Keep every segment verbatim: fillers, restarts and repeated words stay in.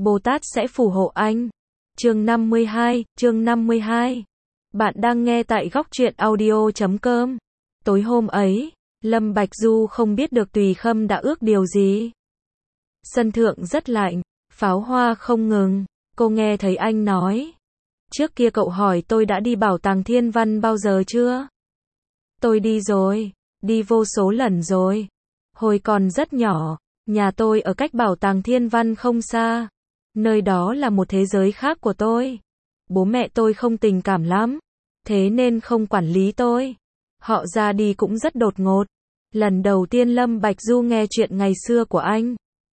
Bồ Tát sẽ phù hộ anh. Chương năm mươi hai, chương năm mươi hai. Bạn đang nghe tại góc truyện audio chấm com. Tối hôm ấy, Lâm Bạch Du không biết được Tùy Khâm đã ước điều gì. Sân thượng rất lạnh, pháo hoa không ngừng, cô nghe thấy anh nói. Trước kia cậu hỏi tôi đã đi bảo tàng thiên văn bao giờ chưa? Tôi đi rồi, đi vô số lần rồi. Hồi còn rất nhỏ, nhà tôi ở cách bảo tàng thiên văn không xa. Nơi đó là một thế giới khác của tôi. Bố mẹ tôi không tình cảm lắm, thế nên không quản lý tôi. Họ ra đi cũng rất đột ngột. Lần đầu tiên Lâm Bạch Du nghe chuyện ngày xưa của anh.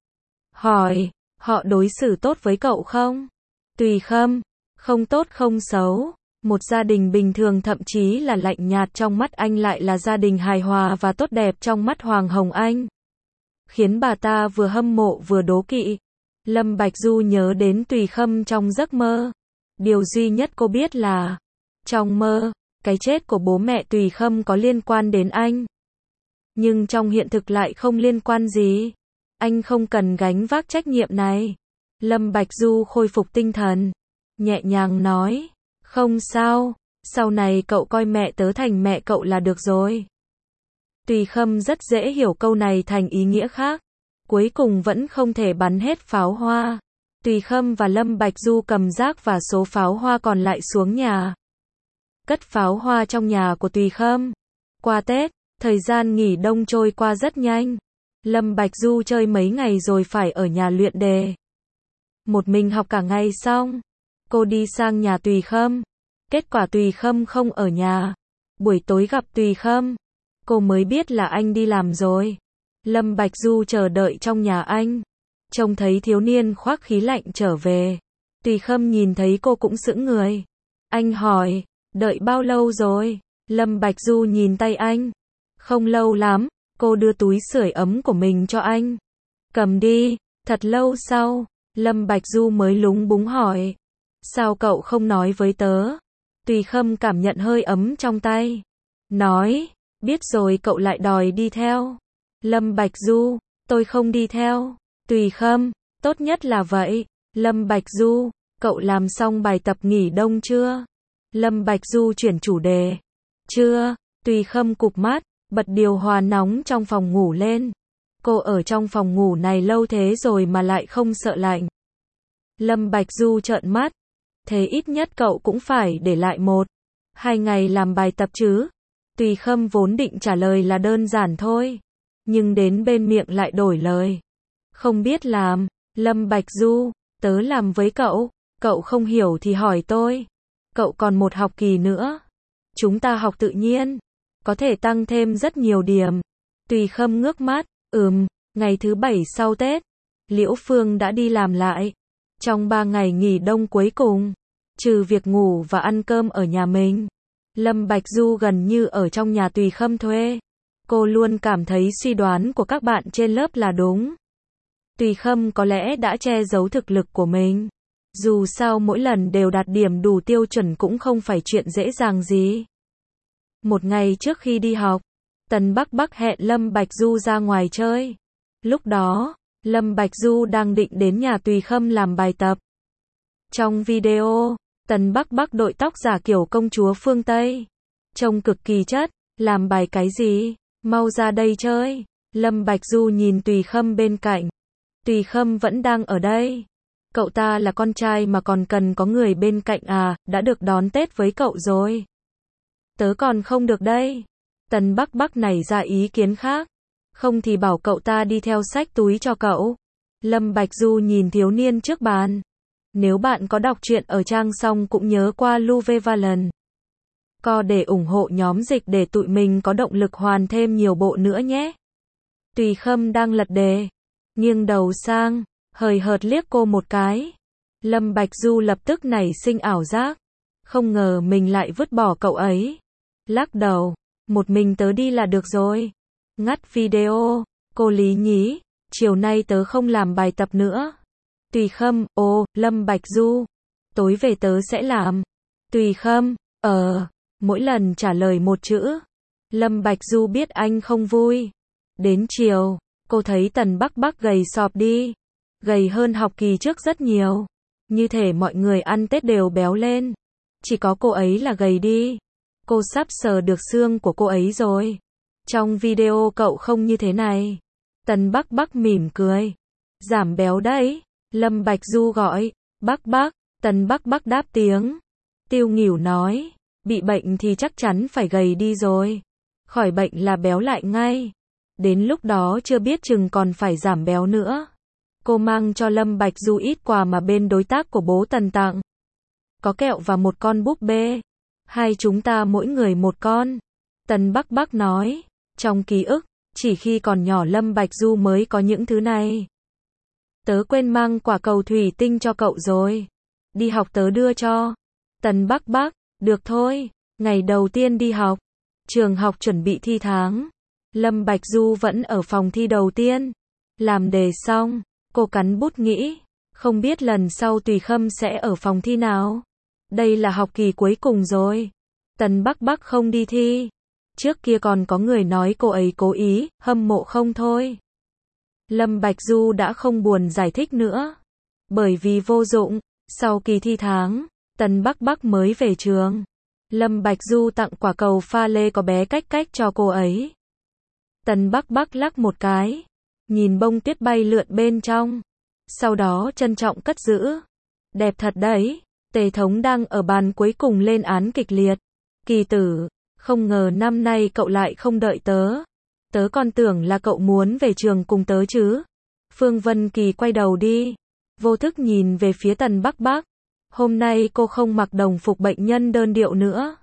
Hỏi, họ đối xử tốt với cậu không? Tùy Khâm, không tốt không xấu. Một gia đình bình thường thậm chí là lạnh nhạt trong mắt anh lại là gia đình hài hòa và tốt đẹp trong mắt Hoàng Hồng Anh. Khiến bà ta vừa hâm mộ vừa đố kỵ. Lâm Bạch Du nhớ đến Tùy Khâm trong giấc mơ. Điều duy nhất cô biết là, trong mơ, cái chết của bố mẹ Tùy Khâm có liên quan đến anh. Nhưng trong hiện thực lại không liên quan gì. Anh không cần gánh vác trách nhiệm này. Lâm Bạch Du khôi phục tinh thần, nhẹ nhàng nói, không sao, sau này cậu coi mẹ tớ thành mẹ cậu là được rồi. Tùy Khâm rất dễ hiểu câu này thành ý nghĩa khác. Cuối cùng vẫn không thể bắn hết pháo hoa. Tùy Khâm và Lâm Bạch Du cầm rác và số pháo hoa còn lại xuống nhà. Cất pháo hoa trong nhà của Tùy Khâm. Qua Tết, thời gian nghỉ đông trôi qua rất nhanh. Lâm Bạch Du chơi mấy ngày rồi phải ở nhà luyện đề. Một mình học cả ngày xong, cô đi sang nhà Tùy Khâm. Kết quả Tùy Khâm không ở nhà. Buổi tối gặp Tùy Khâm, cô mới biết là anh đi làm rồi. Lâm Bạch Du chờ đợi trong nhà anh. Trông thấy thiếu niên khoác khí lạnh trở về. Tùy Khâm nhìn thấy cô cũng sững người. Anh hỏi, đợi bao lâu rồi? Lâm Bạch Du nhìn tay anh. Không lâu lắm. Cô đưa túi sưởi ấm của mình cho anh. Cầm đi. Thật lâu sau, Lâm Bạch Du mới lúng búng hỏi. Sao cậu không nói với tớ? Tùy Khâm cảm nhận hơi ấm trong tay. Nói, biết rồi cậu lại đòi đi theo. Lâm Bạch Du, tôi không đi theo. Tùy Khâm, tốt nhất là vậy. Lâm Bạch Du, cậu làm xong bài tập nghỉ đông chưa? Lâm Bạch Du chuyển chủ đề. Chưa. Tùy Khâm cụp mắt, bật điều hòa nóng trong phòng ngủ lên. Cô ở trong phòng ngủ này lâu thế rồi mà lại không sợ lạnh. Lâm Bạch Du trợn mắt. Thế ít nhất cậu cũng phải để lại một, hai ngày làm bài tập chứ? Tùy Khâm vốn định trả lời là đơn giản thôi. Nhưng đến bên miệng lại đổi lời. Không biết làm. Lâm Bạch Du, tớ làm với cậu. Cậu không hiểu thì hỏi tôi. Cậu còn một học kỳ nữa. Chúng ta học tự nhiên. Có thể tăng thêm rất nhiều điểm. Tùy Khâm ngước mắt. Ừm, ngày thứ bảy sau Tết, Liễu Phương đã đi làm lại. Trong ba ngày nghỉ đông cuối cùng, trừ việc ngủ và ăn cơm ở nhà mình, Lâm Bạch Du gần như ở trong nhà Tùy Khâm thuê. Cô luôn cảm thấy suy đoán của các bạn trên lớp là đúng. Tùy Khâm có lẽ đã che giấu thực lực của mình. Dù sao mỗi lần đều đạt điểm đủ tiêu chuẩn cũng không phải chuyện dễ dàng gì. Một ngày trước khi đi học, Tần Bắc Bắc hẹn Lâm Bạch Du ra ngoài chơi. Lúc đó, Lâm Bạch Du đang định đến nhà Tùy Khâm làm bài tập. Trong video, Tần Bắc Bắc đội tóc giả kiểu công chúa phương Tây. Trông cực kỳ chất. Làm bài cái gì? Mau ra đây chơi. Lâm Bạch Du nhìn Tùy Khâm bên cạnh. Tùy Khâm vẫn đang ở đây. Cậu ta là con trai mà còn cần có người bên cạnh à, đã được đón Tết với cậu rồi. Tớ còn không được đây. Tần Bắc Bắc nảy ra ý kiến khác. Không thì bảo cậu ta đi theo xách túi cho cậu. Lâm Bạch Du nhìn thiếu niên trước bàn. Nếu bạn có đọc truyện ở trang xong cũng nhớ qua Luvevalent Co để ủng hộ nhóm dịch để tụi mình có động lực hoàn thêm nhiều bộ nữa nhé. Tùy Khâm đang lật đề, nghiêng đầu sang, hời hợt liếc cô một cái. Lâm Bạch Du lập tức nảy sinh ảo giác. Không ngờ mình lại vứt bỏ cậu ấy. Lắc đầu, một mình tớ đi là được rồi. Ngắt video, cô Lý nhí, chiều nay tớ không làm bài tập nữa. Tùy Khâm, ồ, Lâm Bạch Du, tối về tớ sẽ làm. Tùy Khâm, ờ, mỗi lần trả lời một chữ. Lâm Bạch Du biết anh không vui. Đến chiều, cô thấy Tần Bắc Bắc gầy sọp đi. gầy hơn học kỳ trước rất nhiều. Như thể mọi người ăn Tết đều béo lên. Chỉ có cô ấy là gầy đi. Cô sắp sờ được xương của cô ấy rồi. Trong video cậu không như thế này. Tần Bắc Bắc mỉm cười. Giảm béo đấy. Lâm Bạch Du gọi. Bắc Bắc. Tần Bắc Bắc đáp tiếng. Tiêu Nghỉu nói. Bị bệnh thì chắc chắn phải gầy đi rồi. Khỏi bệnh là béo lại ngay. Đến lúc đó chưa biết chừng còn phải giảm béo nữa. Cô mang cho Lâm Bạch Du ít quà mà bên đối tác của bố Tần tặng. Có kẹo và một con búp bê. Hai chúng ta mỗi người một con. Tần Bắc Bắc nói. Trong ký ức, chỉ khi còn nhỏ Lâm Bạch Du mới có những thứ này. Tớ quên mang quả cầu thủy tinh cho cậu rồi. Đi học tớ đưa cho. Tần Bắc Bắc. Được thôi. Ngày đầu tiên đi học. Trường học chuẩn bị thi tháng. Lâm Bạch Du vẫn ở phòng thi đầu tiên. Làm đề xong, cô cắn bút nghĩ. Không biết lần sau Tùy Khâm sẽ ở phòng thi nào. Đây là học kỳ cuối cùng rồi. Tần Bắc Bắc không đi thi. Trước kia còn có người nói cô ấy cố ý, hâm mộ không thôi. Lâm Bạch Du đã không buồn giải thích nữa. Bởi vì vô dụng, sau kỳ thi tháng, Tần Bắc Bắc mới về trường. Lâm Bạch Du tặng quả cầu pha lê có bé cách cách cho cô ấy. Tần Bắc Bắc lắc một cái, nhìn bông tuyết bay lượn bên trong. Sau đó trân trọng cất giữ. Đẹp thật đấy. Tề Thống đang ở bàn cuối cùng lên án kịch liệt. Kỳ tử, không ngờ năm nay cậu lại không đợi tớ. Tớ còn tưởng là cậu muốn về trường cùng tớ chứ. Phương Vân Kỳ quay đầu đi. Vô thức nhìn về phía Tần Bắc Bắc. Hôm nay cô không mặc đồng phục bệnh nhân đơn điệu nữa.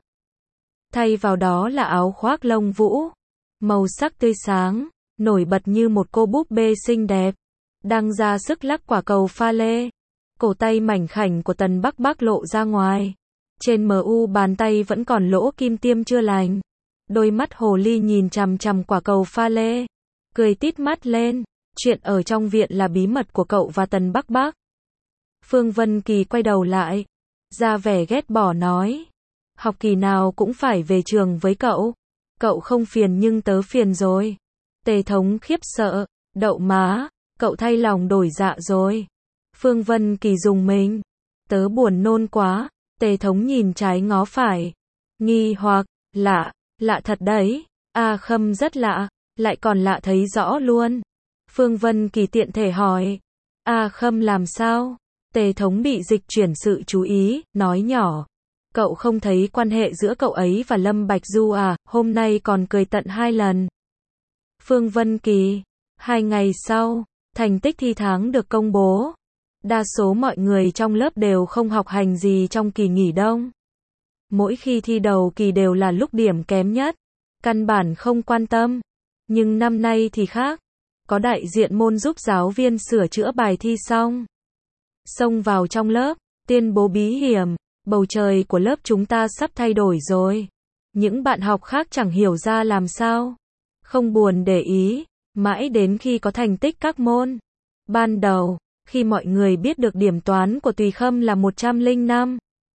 Thay vào đó là áo khoác lông vũ. Màu sắc tươi sáng, nổi bật như một cô búp bê xinh đẹp. Đang ra sức lắc quả cầu pha lê. Cổ tay mảnh khảnh của Tần Bắc Bắc lộ ra ngoài. Trên mờ u bàn tay vẫn còn lỗ kim tiêm chưa lành. Đôi mắt hồ ly nhìn chằm chằm quả cầu pha lê. Cười tít mắt lên. Chuyện ở trong viện là bí mật của cậu và Tần Bắc Bắc. Phương Vân Kỳ quay đầu lại. Ra vẻ ghét bỏ nói. Học kỳ nào cũng phải về trường với cậu. Cậu không phiền nhưng tớ phiền rồi. Tề Thống khiếp sợ. Đậu má. Cậu thay lòng đổi dạ rồi. Phương Vân Kỳ dùng mình. Tớ buồn nôn quá. Tề Thống nhìn trái ngó phải. Nghi hoặc. Lạ. Lạ thật đấy. A Khâm rất lạ. Lại còn lạ thấy rõ luôn. Phương Vân Kỳ tiện thể hỏi. A Khâm làm sao? Tề Thống bị dịch chuyển sự chú ý, nói nhỏ. Cậu không thấy quan hệ giữa cậu ấy và Lâm Bạch Du à, hôm nay còn cười tận hai lần. Phương Vân Kỳ. Hai ngày sau, thành tích thi tháng được công bố. Đa số mọi người trong lớp đều không học hành gì trong kỳ nghỉ đông. Mỗi khi thi đầu kỳ đều là lúc điểm kém nhất. Căn bản không quan tâm. Nhưng năm nay thì khác. Có đại diện môn giúp giáo viên sửa chữa bài thi xong. Xông vào trong lớp, tuyên bố bí hiểm. Bầu trời của lớp chúng ta sắp thay đổi rồi. Những bạn học khác chẳng hiểu ra làm sao. Không buồn để ý. Mãi đến khi có thành tích các môn. Ban đầu, khi mọi người biết được điểm toán của Tùy Khâm là một trăm lẻ năm.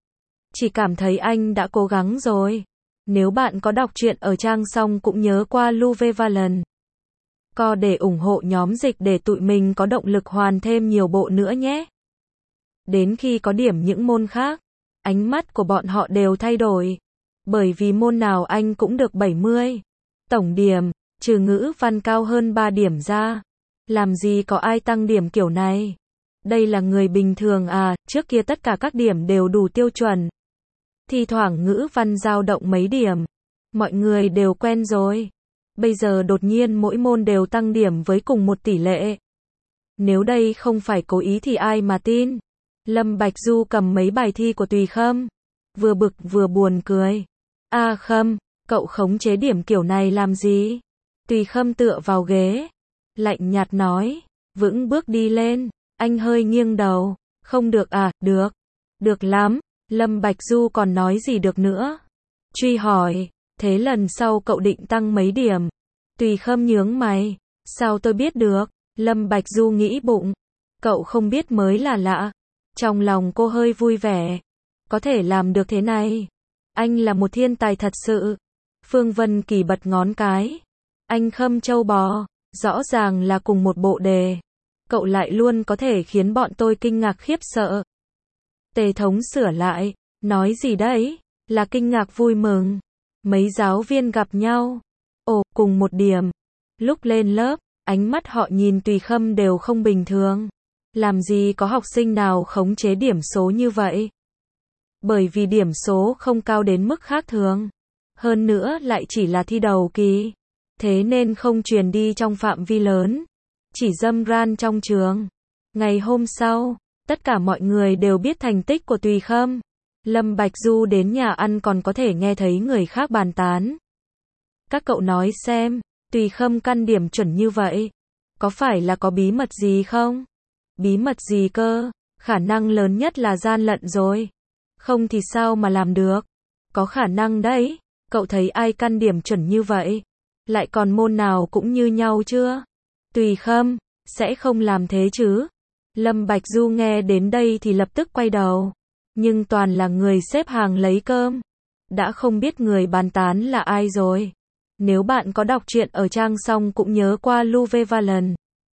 Chỉ cảm thấy anh đã cố gắng rồi. Nếu bạn có đọc truyện ở trang xong cũng nhớ qua Luvevalent. Co để ủng hộ nhóm dịch để tụi mình có động lực hoàn thêm nhiều bộ nữa nhé. Đến khi có điểm những môn khác, ánh mắt của bọn họ đều thay đổi. Bởi vì môn nào anh cũng được bảy mươi. Tổng điểm, trừ ngữ văn cao hơn ba điểm ra. Làm gì có ai tăng điểm kiểu này? Đây là người bình thường à, trước kia tất cả các điểm đều đủ tiêu chuẩn. Thi thoảng ngữ văn dao động mấy điểm. Mọi người đều quen rồi. Bây giờ đột nhiên mỗi môn đều tăng điểm với cùng một tỷ lệ. Nếu đây không phải cố ý thì ai mà tin? Lâm Bạch Du cầm mấy bài thi của Tùy Khâm. Vừa bực vừa buồn cười. A Khâm, cậu khống chế điểm kiểu này làm gì? Tùy Khâm tựa vào ghế. Lạnh nhạt nói. Vững bước đi lên. Anh hơi nghiêng đầu. Không được à, được. Được lắm. Lâm Bạch Du còn nói gì được nữa. Truy hỏi. Thế lần sau cậu định tăng mấy điểm? Tùy Khâm nhướng mày. Sao tôi biết được? Lâm Bạch Du nghĩ bụng. Cậu không biết mới là lạ. Trong lòng cô hơi vui vẻ. Có thể làm được thế này. Anh là một thiên tài thật sự. Phương Vân Kỳ bật ngón cái. Anh Khâm châu bò. Rõ ràng là cùng một bộ đề. cậu lại luôn có thể khiến bọn tôi kinh ngạc khiếp sợ. Tề Thống sửa lại, nói gì đấy, là kinh ngạc vui mừng. Mấy giáo viên gặp nhau. Ồ, cùng một điểm. Lúc lên lớp, ánh mắt họ nhìn Tùy Khâm đều không bình thường. Làm gì có học sinh nào khống chế điểm số như vậy? Bởi vì điểm số không cao đến mức khác thường. Hơn nữa lại chỉ là thi đầu kỳ. Thế nên không truyền đi trong phạm vi lớn. Chỉ râm ran trong trường. Ngày hôm sau, tất cả mọi người đều biết thành tích của Tùy Khâm. Lâm Bạch Du đến nhà ăn còn có thể nghe thấy người khác bàn tán. Các cậu nói xem, Tùy Khâm căn điểm chuẩn như vậy. Có phải là có bí mật gì không? Bí mật gì cơ? Khả năng lớn nhất là gian lận rồi. Không thì sao mà làm được? Có khả năng đấy. Cậu thấy ai căn điểm chuẩn như vậy? Lại còn môn nào cũng như nhau chưa? Tùy Khâm, sẽ không làm thế chứ? Lâm Bạch Du nghe đến đây thì lập tức quay đầu. Nhưng toàn là người xếp hàng lấy cơm. Đã không biết người bàn tán là ai rồi. Nếu bạn có đọc truyện ở trang xong cũng nhớ qua Luvevalent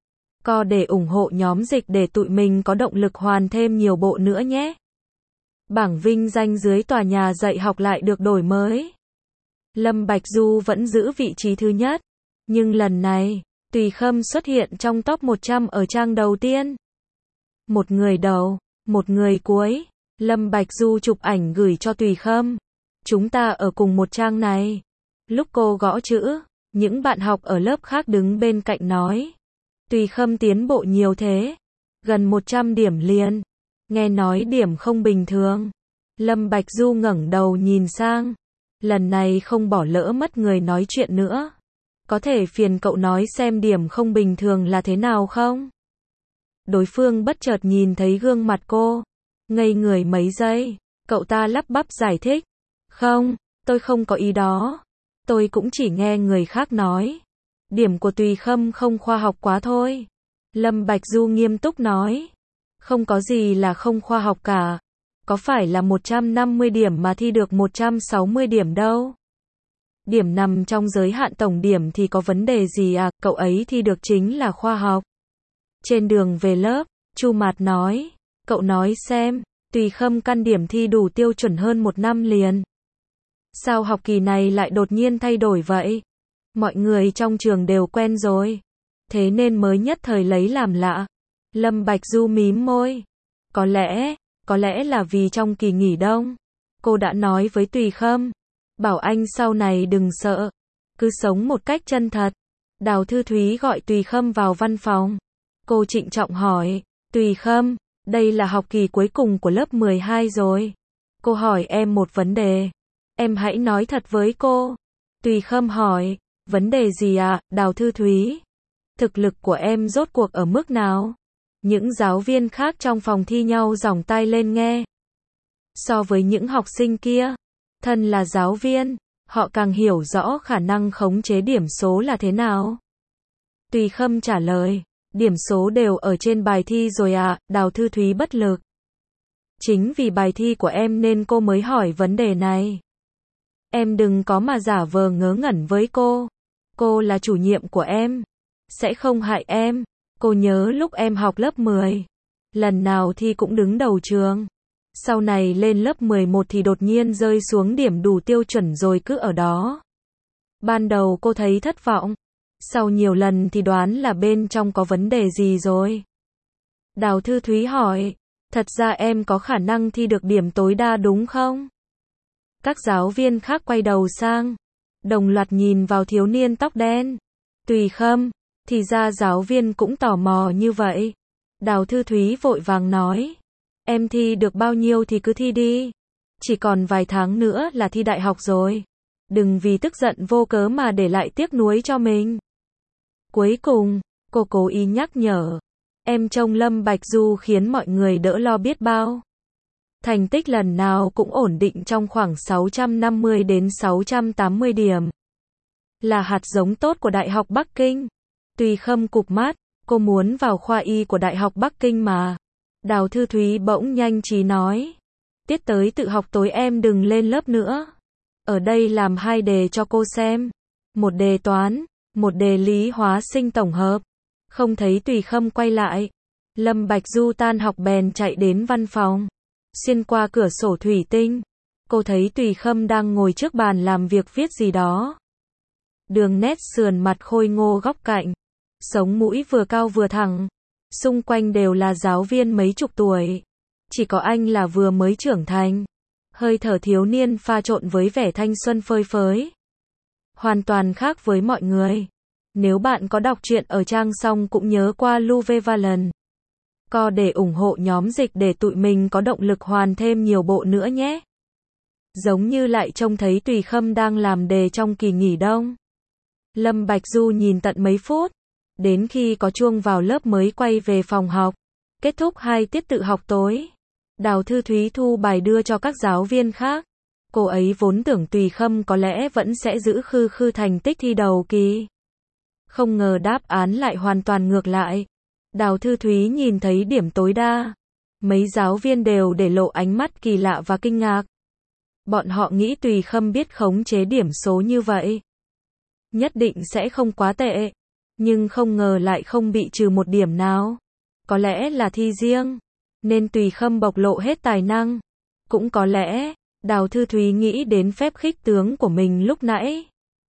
Co để ủng hộ nhóm dịch để tụi mình có động lực hoàn thêm nhiều bộ nữa nhé. Bảng vinh danh dưới tòa nhà dạy học lại được đổi mới. Lâm Bạch Du vẫn giữ vị trí thứ nhất. Nhưng lần này, Tùy Khâm xuất hiện trong top một trăm ở trang đầu tiên. Một người đầu, một người cuối. Lâm Bạch Du chụp ảnh gửi cho Tùy Khâm. Chúng ta ở cùng một trang này. Lúc cô gõ chữ, những bạn học ở lớp khác đứng bên cạnh nói. Tùy Khâm tiến bộ nhiều thế. Gần một trăm điểm liền. Nghe nói điểm không bình thường. Lâm Bạch Du ngẩng đầu nhìn sang. Lần này không bỏ lỡ mất người nói chuyện nữa. Có thể phiền cậu nói xem điểm không bình thường là thế nào không? Đối phương bất chợt nhìn thấy gương mặt cô. Ngây người mấy giây. Cậu ta lắp bắp giải thích. Không, tôi không có ý đó. Tôi cũng chỉ nghe người khác nói. Điểm của Tùy Khâm không khoa học quá thôi. Lâm Bạch Du nghiêm túc nói. Không có gì là không khoa học cả. Có phải là một trăm năm mươi điểm mà thi được một trăm sáu mươi điểm đâu. Điểm nằm trong giới hạn tổng điểm thì có vấn đề gì à, cậu ấy thi được chính là khoa học. Trên đường về lớp, Chu Mạt nói. Cậu nói xem, Tùy Khâm căn điểm thi đủ tiêu chuẩn hơn một năm liền. Sao học kỳ này lại đột nhiên thay đổi vậy? Mọi người trong trường đều quen rồi. Thế nên mới nhất thời lấy làm lạ. Lâm Bạch Du mím môi. Có lẽ, có lẽ là vì trong kỳ nghỉ đông. Cô đã nói với Tùy Khâm. Bảo anh sau này đừng sợ. Cứ sống một cách chân thật. Đào Thư Thúy gọi Tùy Khâm vào văn phòng. Cô trịnh trọng hỏi. Tùy Khâm, đây là học kỳ cuối cùng của lớp mười hai rồi. Cô hỏi em một vấn đề. Em hãy nói thật với cô. Tùy Khâm hỏi. Vấn đề gì ạ, à, Đào Thư Thúy? Thực lực của em rốt cuộc ở mức nào? Những giáo viên khác trong phòng thi nhau giỏng tai lên nghe. So với những học sinh kia, thân là giáo viên, họ càng hiểu rõ khả năng khống chế điểm số là thế nào. Tùy Khâm trả lời, điểm số đều ở trên bài thi rồi ạ, à, Đào Thư Thúy bất lực. Chính vì bài thi của em nên cô mới hỏi vấn đề này. Em đừng có mà giả vờ ngớ ngẩn với cô. Cô là chủ nhiệm của em. Sẽ không hại em. Cô nhớ lúc em học lớp mười. Lần nào thi cũng đứng đầu trường. Sau này lên lớp mười một thì đột nhiên rơi xuống điểm đủ tiêu chuẩn rồi cứ ở đó. Ban đầu cô thấy thất vọng. Sau nhiều lần thì đoán là bên trong có vấn đề gì rồi. Đào Thư Thúy hỏi. Thật ra em có khả năng thi được điểm tối đa đúng không? Các giáo viên khác quay đầu sang. Đồng loạt nhìn vào thiếu niên tóc đen. Tùy Khâm, thì ra giáo viên cũng tò mò như vậy. Đào Thư Thúy vội vàng nói. Em thi được bao nhiêu thì cứ thi đi. Chỉ còn vài tháng nữa là thi đại học rồi. Đừng vì tức giận vô cớ mà để lại tiếc nuối cho mình. Cuối cùng, cô cố ý nhắc nhở. Em trông Lâm Bạch Du khiến mọi người đỡ lo biết bao. Thành tích lần nào cũng ổn định trong khoảng sáu trăm năm mươi đến sáu trăm tám mươi điểm. Là hạt giống tốt của Đại học Bắc Kinh. Tùy Khâm cụp mắt, cô muốn vào khoa y của Đại học Bắc Kinh mà. Đào Thư Thúy bỗng nhanh trí nói. Tiết tới tự học tối em đừng lên lớp nữa. Ở đây làm hai đề cho cô xem. Một đề toán, một đề lý hóa sinh tổng hợp. Không thấy Tùy Khâm quay lại. Lâm Bạch Du tan học bèn chạy đến văn phòng. Xuyên qua cửa sổ thủy tinh, cô thấy Tùy Khâm đang ngồi trước bàn làm việc viết gì đó. Đường nét sườn mặt khôi ngô góc cạnh, sống mũi vừa cao vừa thẳng. Xung quanh đều là giáo viên mấy chục tuổi. Chỉ có anh là vừa mới trưởng thành. Hơi thở thiếu niên pha trộn với vẻ thanh xuân phơi phới. Hoàn toàn khác với mọi người. Nếu bạn có đọc truyện ở trang xong cũng nhớ qua Luvevalent. Co để ủng hộ nhóm dịch để tụi mình có động lực hoàn thêm nhiều bộ nữa nhé. Giống như lại trông thấy Tùy Khâm đang làm đề trong kỳ nghỉ đông. Lâm Bạch Du nhìn tận mấy phút. Đến khi có chuông vào lớp mới quay về phòng học. Kết thúc hai tiết tự học tối. Đào Thư Thúy thu bài đưa cho các giáo viên khác. Cô ấy vốn tưởng Tùy Khâm có lẽ vẫn sẽ giữ khư khư thành tích thi đầu kỳ. Không ngờ đáp án lại hoàn toàn ngược lại. Đào Thư Thúy nhìn thấy điểm tối đa. Mấy giáo viên đều để lộ ánh mắt kỳ lạ và kinh ngạc. Bọn họ nghĩ Tùy Khâm biết khống chế điểm số như vậy. Nhất định sẽ không quá tệ. Nhưng không ngờ lại không bị trừ một điểm nào. Có lẽ là thi riêng. Nên Tùy Khâm bộc lộ hết tài năng. Cũng có lẽ, Đào Thư Thúy nghĩ đến phép khích tướng của mình lúc nãy.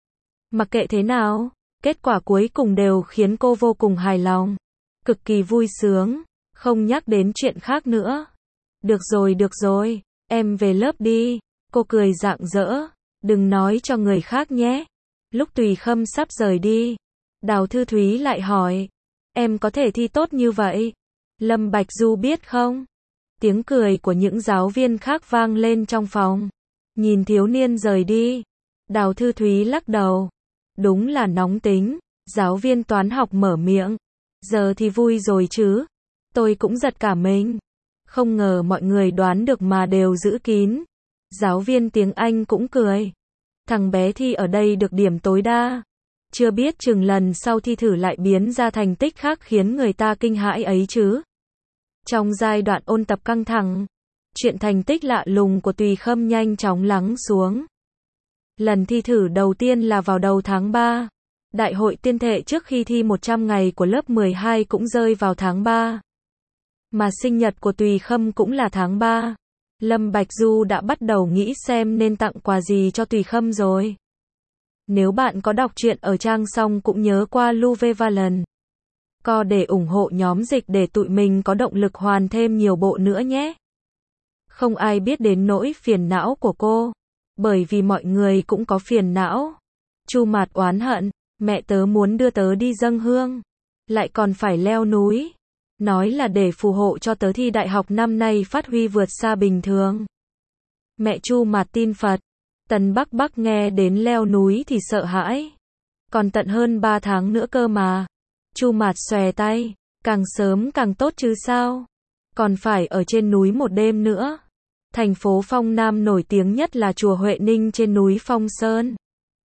Mặc kệ thế nào, kết quả cuối cùng đều khiến cô vô cùng hài lòng. Cực kỳ vui sướng, không nhắc đến chuyện khác nữa. Được rồi được rồi, em về lớp đi. Cô cười rạng rỡ, đừng nói cho người khác nhé. Lúc Tùy Khâm sắp rời đi, Đào Thư Thúy lại hỏi, em có thể thi tốt như vậy? Lâm Bạch Du biết không? Tiếng cười của những giáo viên khác vang lên trong phòng. Nhìn thiếu niên rời đi, Đào Thư Thúy lắc đầu. Đúng là nóng tính. Giáo viên toán học mở miệng. Giờ thì vui rồi chứ. Tôi cũng giật cả mình. Không ngờ mọi người đoán được mà đều giữ kín. Giáo viên tiếng Anh cũng cười. Thằng bé thi ở đây được điểm tối đa. Chưa biết chừng lần sau thi thử lại biến ra thành tích khác khiến người ta kinh hãi ấy chứ. Trong giai đoạn ôn tập căng thẳng, chuyện thành tích lạ lùng của Tùy Khâm nhanh chóng lắng xuống. Lần thi thử đầu tiên là vào đầu tháng ba. Đại hội tuyên thệ trước khi thi một trăm ngày của lớp mười hai cũng rơi vào tháng ba. Mà sinh nhật của Tùy Khâm cũng là tháng ba. Lâm Bạch Du đã bắt đầu nghĩ xem nên tặng quà gì cho Tùy Khâm rồi. Nếu bạn có đọc truyện ở trang xong cũng nhớ qua Luvevalent. Co để ủng hộ nhóm dịch để tụi mình có động lực hoàn thêm nhiều bộ nữa nhé. Không ai biết đến nỗi phiền não của cô. Bởi vì mọi người cũng có phiền não. Chu Mạt oán hận, mẹ tớ muốn đưa tớ đi dâng hương. Lại còn phải leo núi. Nói là để phù hộ cho tớ thi đại học năm nay phát huy vượt xa bình thường. Mẹ Chu Mạt tin Phật. Tần Bắc Bắc nghe đến leo núi thì sợ hãi. Còn tận hơn ba tháng nữa cơ mà. Chu Mạt xòe tay. Càng sớm càng tốt chứ sao. Còn phải ở trên núi một đêm nữa. Thành phố Phong Nam nổi tiếng nhất là chùa Huệ Ninh trên núi Phong Sơn.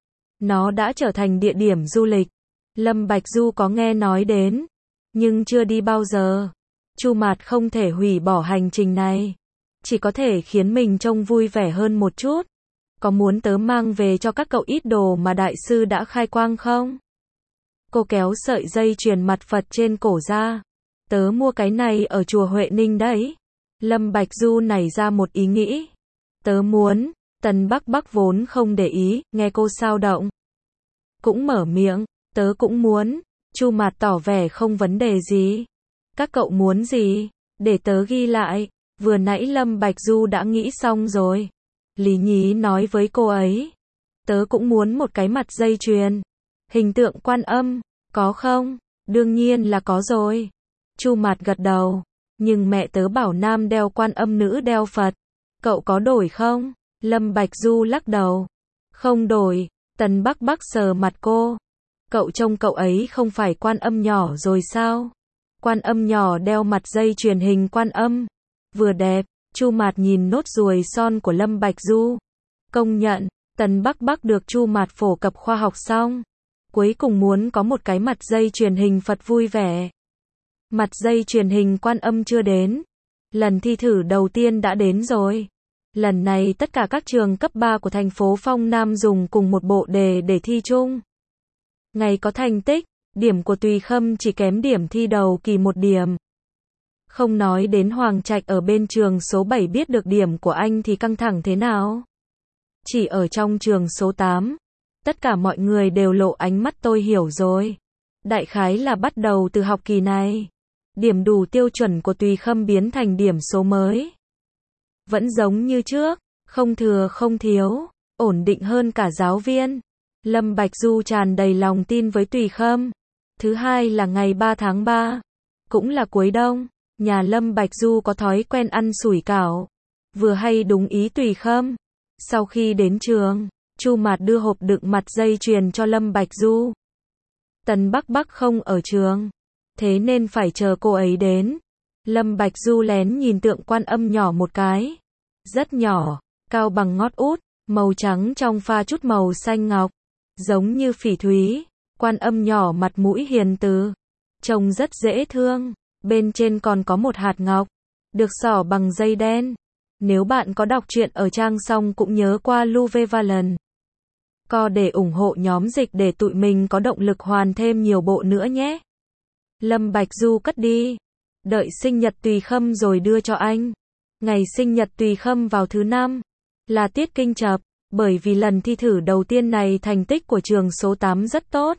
Nó đã trở thành địa điểm du lịch. Lâm Bạch Du có nghe nói đến, nhưng chưa đi bao giờ. Chu Mạt không thể hủy bỏ hành trình này. Chỉ có thể khiến mình trông vui vẻ hơn một chút. Có muốn tớ mang về cho các cậu ít đồ mà đại sư đã khai quang không? Cô kéo sợi dây chuyền mặt Phật trên cổ ra. Tớ mua cái này ở chùa Huệ Ninh đấy. Lâm Bạch Du nảy ra một ý nghĩ. Tớ muốn. Tần Bắc Bắc vốn không để ý, nghe cô sao động. Cũng mở miệng. Tớ cũng muốn. Chu Mạt tỏ vẻ không vấn đề gì. Các cậu muốn gì? Để tớ ghi lại. Vừa nãy Lâm Bạch Du đã nghĩ xong rồi. Lý Nhí nói với cô ấy. Tớ cũng muốn một cái mặt dây chuyền. Hình tượng Quan Âm. Có không? Đương nhiên là có rồi. Chu Mạt gật đầu. Nhưng mẹ tớ bảo nam đeo Quan Âm nữ đeo Phật. Cậu có đổi không? Lâm Bạch Du lắc đầu. Không đổi. Tần Bắc Bắc sờ mặt cô. Cậu trông cậu ấy không phải Quan Âm nhỏ rồi sao? Quan Âm nhỏ đeo mặt dây chuyền hình Quan Âm. Vừa đẹp. Chu Mạt nhìn nốt ruồi son của Lâm Bạch Du. Công nhận. Tần Bắc Bắc được Chu Mạt phổ cập khoa học xong. Cuối cùng muốn có một cái mặt dây chuyền hình Phật vui vẻ. Mặt dây chuyền hình Quan Âm chưa đến. Lần thi thử đầu tiên đã đến rồi. Lần này tất cả các trường cấp ba của thành phố Phong Nam dùng cùng một bộ đề để thi chung. Ngày có thành tích, Điểm của Tùy Khâm chỉ kém điểm thi đầu kỳ một điểm. Không nói đến Hoàng Trạch ở bên trường số bảy biết được điểm của anh thì căng thẳng thế nào. Chỉ ở trong trường số tám, tất cả mọi người đều lộ ánh mắt tôi hiểu rồi. Đại khái là bắt đầu từ học kỳ này, điểm đủ tiêu chuẩn của Tùy Khâm biến thành điểm số mới. Vẫn giống như trước, không thừa không thiếu, ổn định hơn cả giáo viên. Lâm Bạch Du tràn đầy lòng tin với Tùy Khâm. Thứ hai là ngày ba tháng ba, cũng là cuối đông, nhà Lâm Bạch Du có thói quen ăn sủi cảo, vừa hay đúng ý Tùy Khâm. Sau khi đến trường, Chu Mạt đưa hộp đựng mặt dây chuyền cho Lâm Bạch Du. Tần Bắc Bắc không ở trường, thế nên phải chờ cô ấy đến. Lâm Bạch Du lén nhìn tượng Quan Âm nhỏ một cái. Rất nhỏ, cao bằng ngót út, màu trắng trong pha chút màu xanh ngọc, giống như phỉ thúy. Quan Âm nhỏ mặt mũi hiền từ, trông rất dễ thương. Bên trên còn có một hạt ngọc, được xỏ bằng dây đen. Nếu bạn có đọc truyện ở trang xong cũng nhớ qua Luve Valen Co để ủng hộ nhóm dịch để tụi mình có động lực hoàn thêm nhiều bộ nữa nhé. Lâm Bạch Du cất đi. Đợi sinh nhật Tùy Khâm rồi đưa cho anh. Ngày sinh nhật Tùy Khâm vào thứ năm, là tiết kinh chập, bởi vì lần thi thử đầu tiên này thành tích của trường số tám rất tốt.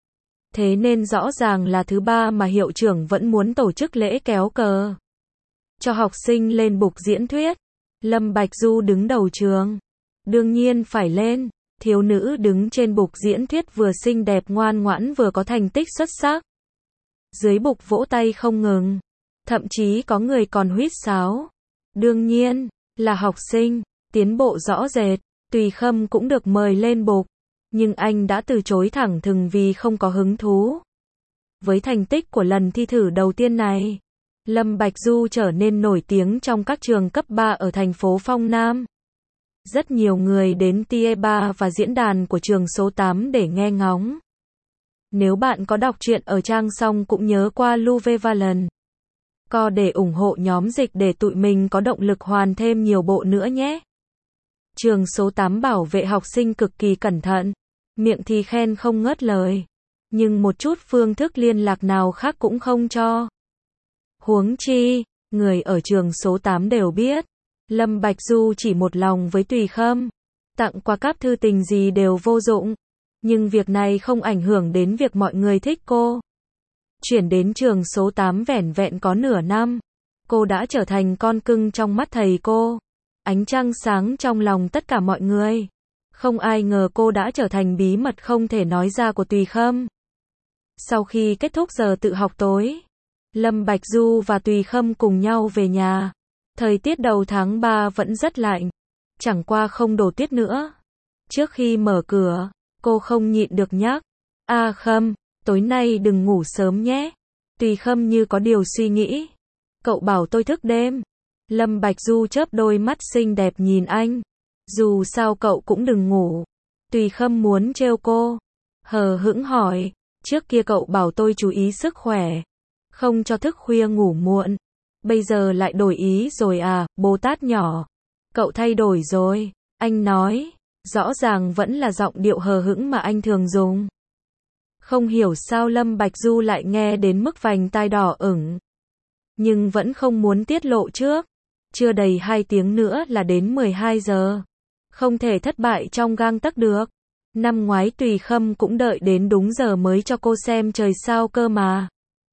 Thế nên rõ ràng là thứ ba mà hiệu trưởng vẫn muốn tổ chức lễ kéo cờ cho học sinh lên bục diễn thuyết. Lâm Bạch Du đứng đầu trường, đương nhiên phải lên. Thiếu nữ đứng trên bục diễn thuyết vừa xinh đẹp ngoan ngoãn vừa có thành tích xuất sắc. Dưới bục vỗ tay không ngừng, thậm chí có người còn huýt sáo. Đương nhiên là học sinh, tiến bộ rõ rệt. Tùy Khâm cũng được mời lên bục, nhưng anh đã từ chối thẳng thừng vì không có hứng thú. Với thành tích của lần thi thử đầu tiên này, Lâm Bạch Du trở nên nổi tiếng trong các trường cấp ba ở thành phố Phong Nam. Rất nhiều người đến Tie ba và diễn đàn của trường số tám để nghe ngóng. Nếu bạn có đọc truyện ở trang xong cũng nhớ qua Luve Valen Co để ủng hộ nhóm dịch để tụi mình có động lực hoàn thêm nhiều bộ nữa nhé. Trường số tám bảo vệ học sinh cực kỳ cẩn thận, miệng thì khen không ngớt lời, nhưng một chút phương thức liên lạc nào khác cũng không cho. Huống chi, người ở trường số tám đều biết, Lâm Bạch Du chỉ một lòng với Tùy Khâm, tặng quà cáp thư tình gì đều vô dụng, nhưng việc này không ảnh hưởng đến việc mọi người thích cô. Chuyển đến trường số tám vẻn vẹn có nửa năm, cô đã trở thành con cưng trong mắt thầy cô, ánh trăng sáng trong lòng tất cả mọi người. Không ai ngờ cô đã trở thành bí mật không thể nói ra của Tùy Khâm. Sau khi kết thúc giờ tự học tối, Lâm Bạch Du và Tùy Khâm cùng nhau về nhà. Thời tiết đầu tháng ba vẫn rất lạnh, chẳng qua không đổ tuyết nữa. Trước khi mở cửa, cô không nhịn được nhắc, "A Khâm, tối nay đừng ngủ sớm nhé." Tùy Khâm như có điều suy nghĩ, "Cậu bảo tôi thức đêm." Lâm Bạch Du chớp đôi mắt xinh đẹp nhìn anh, "Dù sao cậu cũng đừng ngủ." Tùy Khâm muốn trêu cô, hờ hững hỏi, "Trước kia cậu bảo tôi chú ý sức khỏe, không cho thức khuya ngủ muộn. Bây giờ lại đổi ý rồi à, Bồ Tát nhỏ. Cậu thay đổi rồi." Anh nói, rõ ràng vẫn là giọng điệu hờ hững mà anh thường dùng. Không hiểu sao Lâm Bạch Du lại nghe đến mức vành tai đỏ ửng, nhưng vẫn không muốn tiết lộ trước. Chưa đầy hai tiếng nữa là đến mười hai giờ. Không thể thất bại trong gang tấc được. Năm ngoái Tùy Khâm cũng đợi đến đúng giờ mới cho cô xem trời sao cơ mà.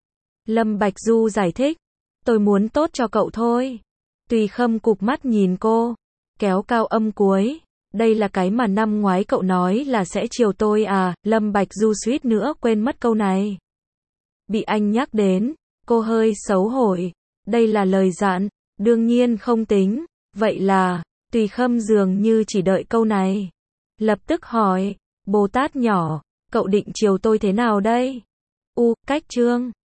Lâm Bạch Du giải thích, "Tôi muốn tốt cho cậu thôi." Tùy Khâm cụp mắt nhìn cô, kéo cao âm cuối, "Đây là cái mà năm ngoái cậu nói là sẽ chiều tôi à?" Lâm Bạch Du suýt nữa quên mất câu này. Bị anh nhắc đến, cô hơi xấu hổ. Đây là lời dặn, đương nhiên không tính. Vậy là, Tùy Khâm dường như chỉ đợi câu này. Lập tức hỏi, "Bồ Tát nhỏ, cậu định chiều tôi thế nào đây?" U, cách chương